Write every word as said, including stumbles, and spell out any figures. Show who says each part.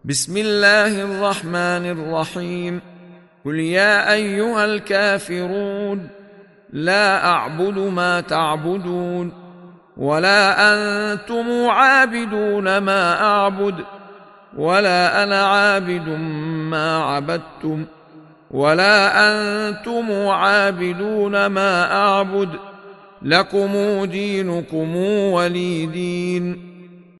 Speaker 1: بسم الله الرحمن الرحيم. قل يا أيها الكافرون لا أعبد ما تعبدون ولا أنتم عابدون ما أعبد ولا أنا عابد ما عبدتم ولا أنتم عابدون ما أعبد لكم دينكم ولي دين.